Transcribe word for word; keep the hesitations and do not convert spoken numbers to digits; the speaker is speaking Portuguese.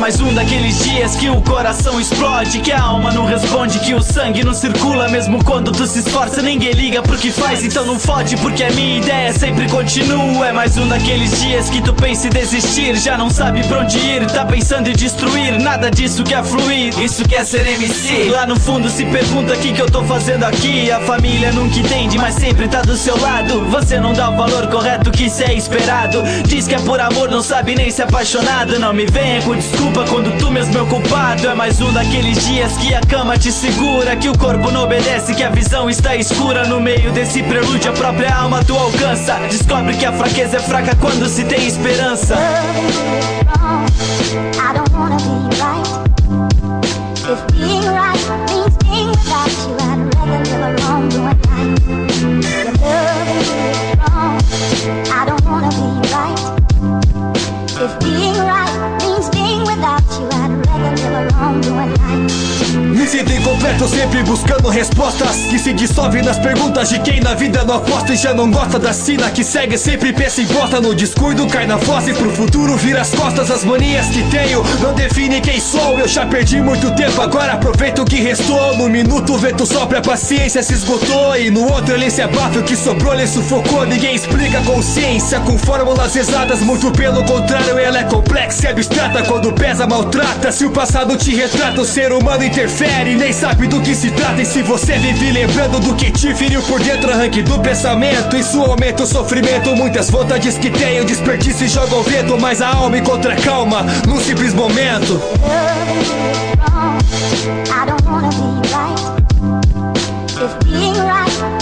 mais um daqueles dias que o coração explode, que a alma não responde, que o sangue não circula. Mesmo quando tu se esforça, ninguém liga pro que faz. Então não fode, porque a minha ideia sempre continua. É mais um daqueles dias que tu pensa em desistir, já não sabe pra onde ir, tá pensando em destruir. Nada disso quer fluir, isso quer ser M C. Lá no fundo se pergunta o que que eu tô fazendo aqui. A família nunca entende, mas sempre tá do seu lado. Você não dá o valor correto que cê é esperado. Diz que é por amor, não sabe nem se apaixonado. Não me venha com desculpa quando tu mesmo é o culpado. É mais um daqueles dias que a cama te segura, que o corpo não obedece, que a visão está escura. No meio desse prelúdio a própria alma tu alcança. Descobre que a fraqueza é fraca quando se tem esperança. I don't wanna be right. If being right means being without you, I'd rather live a wrong doing right. Your love is wrong. I don't wanna be right. If being right means being without you, I'd rather live a wrong doing right. Me sinto incompleto, sempre buscando respostas que se dissolvem nas perguntas de quem na vida não aposta e já não gosta da sina que segue, sempre pensa em bosta. No descuido cai na fossa e pro futuro vira as costas. As manias que tenho não definem quem sou. Eu já perdi muito tempo, agora aproveito o que restou. No minuto o vento sopra, a paciência se esgotou, e no outro ele se abafa, o que sobrou ele sufocou. Ninguém explica a consciência com fórmulas exatas, muito pelo contrário, ela é complexa e abstrata. Quando pesa, maltrata, se o passado te retrata, o ser humano interfere, nem sabe do que se trata. E se você vive lembrando do que te feriu por dentro, arranque do pensamento, isso aumenta o sofrimento. Muitas vontades que tenho, desperdício e joga ao vento, mas a alma encontra calma num simples momento. I don't wanna be right. If being right